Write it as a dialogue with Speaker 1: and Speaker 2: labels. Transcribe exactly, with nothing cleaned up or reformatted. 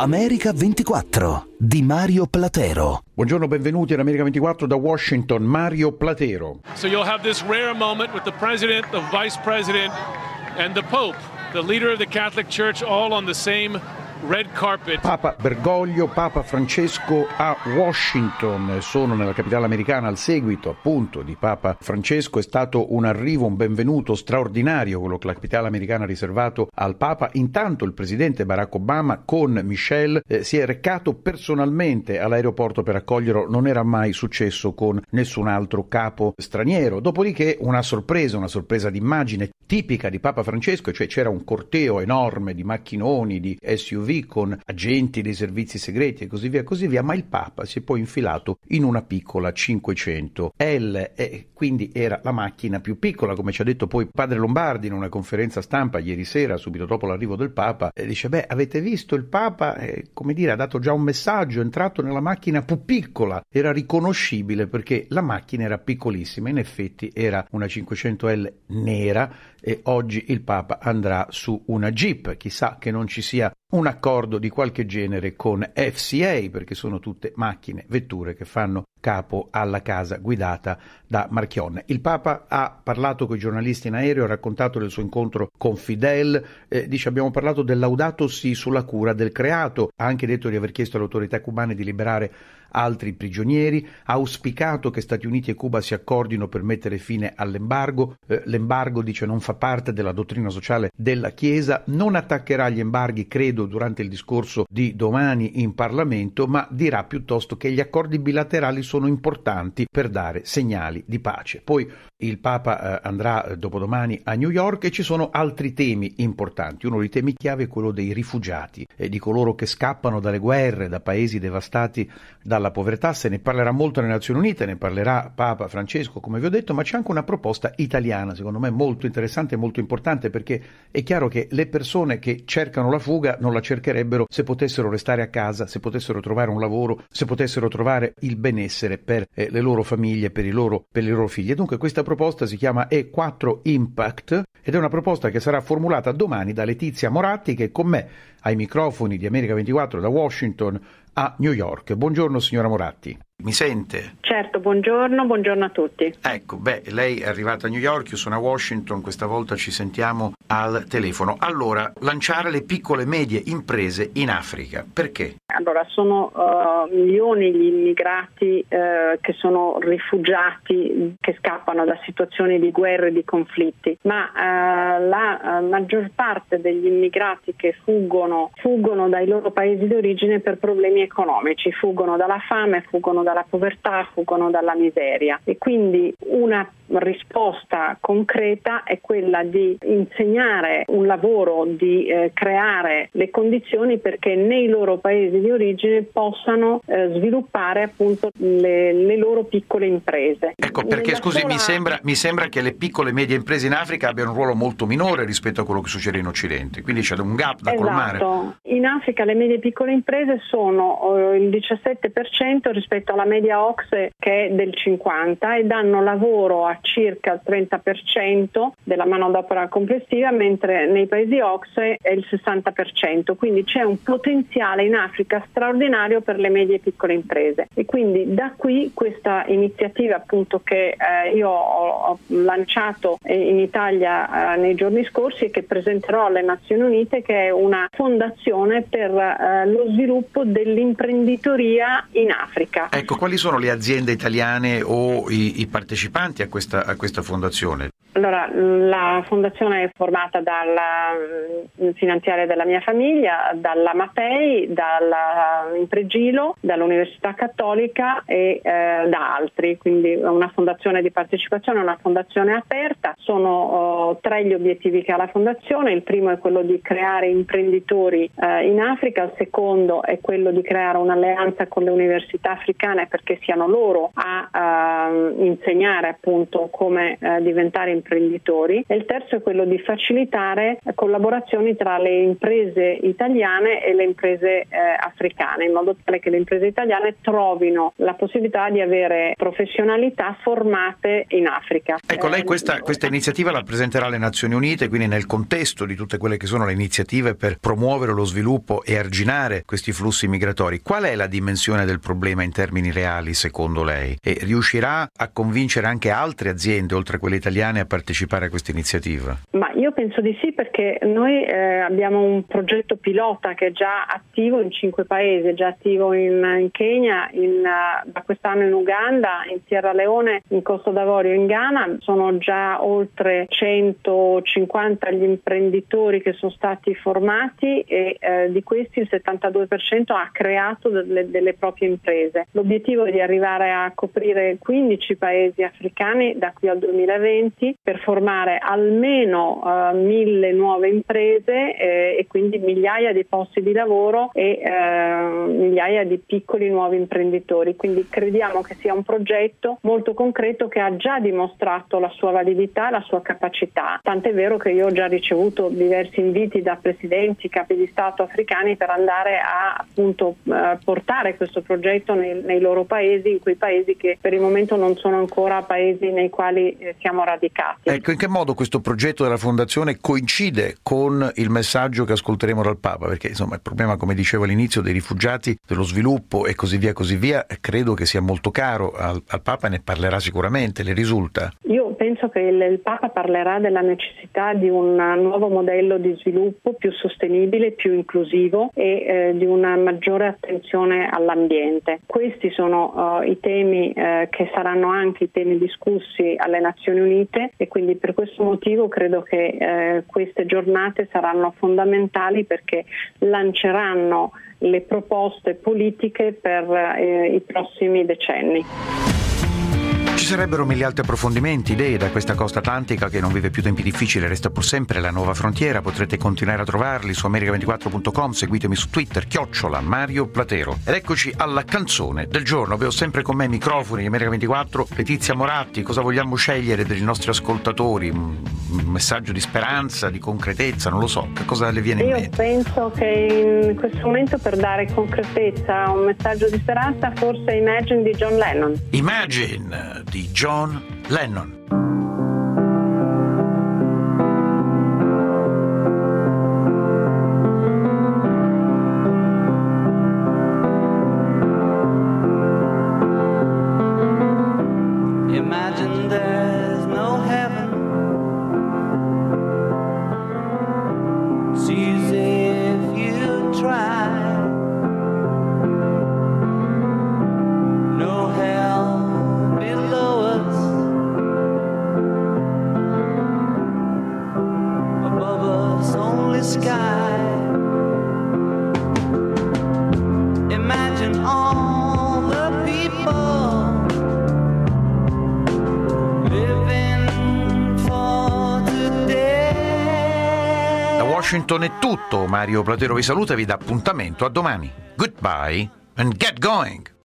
Speaker 1: America ventiquattro di Mario Platero.
Speaker 2: Buongiorno, benvenuti ad America ventiquattro da Washington, Mario Platero.
Speaker 3: So you'll have this rare moment with the president, the vice president and the Pope, the leader of the Catholic Church, all on the same red carpet.
Speaker 2: Papa Bergoglio, Papa Francesco a Washington. Sono nella capitale americana al seguito appunto di Papa Francesco. È stato un arrivo, un benvenuto straordinario quello che la capitale americana ha riservato al Papa. Intanto il presidente Barack Obama con Michelle eh, si è recato personalmente all'aeroporto per accoglierlo. Non era mai successo con nessun altro capo straniero. Dopodiché una sorpresa, una sorpresa d'immagine tipica di Papa Francesco, cioè c'era un corteo enorme di macchinoni, di S U V con agenti dei servizi segreti e così via così via, ma il Papa si è poi infilato in una piccola cinquecento L e quindi era la macchina più piccola, come ci ha detto poi padre Lombardi in una conferenza stampa ieri sera subito dopo l'arrivo del Papa. E dice: beh, avete visto il Papa, eh, come dire, ha dato già un messaggio, è entrato nella macchina più piccola, era riconoscibile perché la macchina era piccolissima, in effetti era una cinquecento L nera e oggi il Papa andrà su una Jeep. Chissà che non ci sia un accordo di qualche genere con F C A, perché sono tutte macchine, vetture che fanno capo alla casa guidata da Marchionne. Il Papa ha parlato con i giornalisti in aereo, ha raccontato del suo incontro con Fidel, eh, dice: abbiamo parlato del Laudato Si sulla cura del creato, ha anche detto di aver chiesto alle autorità cubane di liberare altri prigionieri, ha auspicato che Stati Uniti e Cuba si accordino per mettere fine all'embargo. Eh, l'embargo, dice, non fa parte della dottrina sociale della Chiesa, non attaccherà gli embarghi, credo, durante il discorso di domani in Parlamento, ma dirà piuttosto che gli accordi bilaterali sono importanti per dare segnali di pace. Poi il Papa eh, andrà eh, dopodomani a New York e ci sono altri temi importanti. Uno dei temi chiave è quello dei rifugiati e di coloro che scappano dalle guerre, da paesi devastati dalla povertà. Se ne parlerà molto nelle Nazioni Unite, ne parlerà Papa Francesco, come vi ho detto, ma c'è anche una proposta italiana, secondo me molto interessante e molto importante, perché è chiaro che le persone che cercano la fuga non la cercherebbero se potessero restare a casa, se potessero trovare un lavoro, se potessero trovare il benessere per eh, le loro famiglie, per i loro, per i loro figli. E dunque questa proposta si chiama E quattro Impact ed è una proposta che sarà formulata domani da Letizia Moratti, che è con me ai microfoni di America ventiquattro da Washington a New York. Buongiorno signora Moratti. Mi sente?
Speaker 4: Certo, buongiorno, buongiorno a tutti.
Speaker 2: Ecco, beh, lei è arrivata a New York, io sono a Washington, questa volta ci sentiamo al telefono. Allora, lanciare le piccole e medie imprese in Africa, perché?
Speaker 4: Allora, sono uh, milioni gli immigrati uh, che sono rifugiati, che scappano da situazioni di guerre e di conflitti, ma uh, la uh, maggior parte degli immigrati che fuggono, fuggono dai loro paesi di origine per problemi economici, fuggono dalla fame, fuggono dalla povertà, fuggono dalla miseria, e quindi una risposta concreta è quella di insegnare un lavoro, di eh, creare le condizioni perché nei loro paesi di origine possano eh, sviluppare appunto le, le loro piccole imprese.
Speaker 2: Ecco, perché
Speaker 4: Nella
Speaker 2: scusi,
Speaker 4: sola...
Speaker 2: mi sembra, mi sembra che le piccole e medie imprese in Africa abbiano un ruolo molto minore rispetto a quello che succede in Occidente, quindi c'è un gap da
Speaker 4: esatto.
Speaker 2: colmare.
Speaker 4: In Africa le medie e piccole imprese sono eh, il diciassette per cento rispetto alla media O C S E che è del cinquanta per cento e danno lavoro a circa il trenta per cento della manodopera complessiva, mentre nei paesi O C S E è il sessanta per cento, quindi c'è un potenziale in Africa straordinario per le medie e piccole imprese, e quindi da qui questa iniziativa appunto che eh, io ho, ho lanciato in Italia eh, nei giorni scorsi e che presenterò alle Nazioni Unite, che è una fondazione per eh, lo sviluppo dell'imprenditoria in Africa.
Speaker 2: Ecco, quali sono le aziende italiane o i, i partecipanti a questa, a questa fondazione?
Speaker 4: Allora, la fondazione è formata dalla finanziaria della mia famiglia, dalla Mapei, dall'Impregilo, dall'Università Cattolica e eh, da altri, quindi è una fondazione di partecipazione, una fondazione aperta. Sono oh, tre gli obiettivi che ha la fondazione: il primo è quello di creare imprenditori eh, in Africa, il secondo è quello di creare un'alleanza con le università africane perché siano loro a ehm, insegnare appunto come eh, diventare imprenditori, e il terzo è quello di facilitare collaborazioni tra le imprese italiane e le imprese eh, africane, in modo tale che le imprese italiane trovino la possibilità di avere professionalità formate in Africa.
Speaker 2: Ecco, lei questa, questa iniziativa la presenterà alle Nazioni Unite, quindi nel contesto di tutte quelle che sono le iniziative per promuovere lo sviluppo e arginare questi flussi migratori. Qual è la dimensione del problema in termini reali secondo lei? E riuscirà a convincere anche altre aziende, oltre a quelle italiane, a partecipare a questa iniziativa?
Speaker 4: Ma io penso di sì, perché noi eh, abbiamo un progetto pilota che è già attivo in cinque paesi, è già attivo in, in Kenya, in, uh, da quest'anno in Uganda, in Sierra Leone, in Costa d'Avorio, in Ghana. Sono già oltre centocinquanta gli imprenditori che sono stati formati e eh, di questi il settantadue per cento ha creato delle, delle proprie imprese. L'obiettivo è di arrivare a coprire quindici paesi africani da qui al duemilaventi per formare almeno uh, mille nuove imprese eh, e quindi migliaia di posti di lavoro e eh, migliaia di piccoli nuovi imprenditori. Quindi crediamo che sia un progetto molto concreto che ha già dimostrato la sua validità e la sua capacità. Tant'è vero che io ho già ricevuto diversi inviti da presidenti, capi di Stato africani per andare a appunto eh, portare questo progetto nei, nei loro paesi, in quei paesi che per il momento non sono ancora paesi nei quali eh, siamo radicati.
Speaker 2: Ecco, in che modo questo progetto della Fondazione coincide con il messaggio che ascolteremo dal Papa? Perché insomma il problema, come dicevo all'inizio, dei rifugiati, dello sviluppo e così via così via, credo che sia molto caro al, al Papa, ne parlerà sicuramente, le risulta?
Speaker 4: Io penso che il, il Papa parlerà della necessità di un nuovo modello di sviluppo più sostenibile, più inclusivo e eh, di una maggiore attenzione all'ambiente. Questi sono uh, i temi eh, che saranno anche i temi discussi alle Nazioni Unite, e quindi per questo motivo credo che eh, queste giornate saranno fondamentali, perché lanceranno le proposte politiche per eh, i prossimi decenni.
Speaker 2: Ci sarebbero mille altri approfondimenti, idee da questa costa atlantica che non vive più tempi difficili, resta pur sempre la nuova frontiera. Potrete continuare a trovarli su america ventiquattro punto com, seguitemi su Twitter, chiocciola Mario Platero. Ed eccoci alla canzone del giorno. Avevo sempre con me i microfoni di America ventiquattro, Letizia Moratti. Cosa vogliamo scegliere per i nostri ascoltatori? Un messaggio di speranza, di concretezza, non lo so, che cosa le viene in
Speaker 4: Io
Speaker 2: mente?
Speaker 4: penso che in questo momento, per dare concretezza a un messaggio di speranza, forse Imagine di John Lennon.
Speaker 2: Imagine di John Lennon.
Speaker 5: Imagine there's no heaven. It's easy if you try. No hell below us. Above us only sky. Imagine all the people living for today.
Speaker 2: Da Washington è tutto. Mario Platero vi saluta e vi dà appuntamento a domani. Goodbye and get going!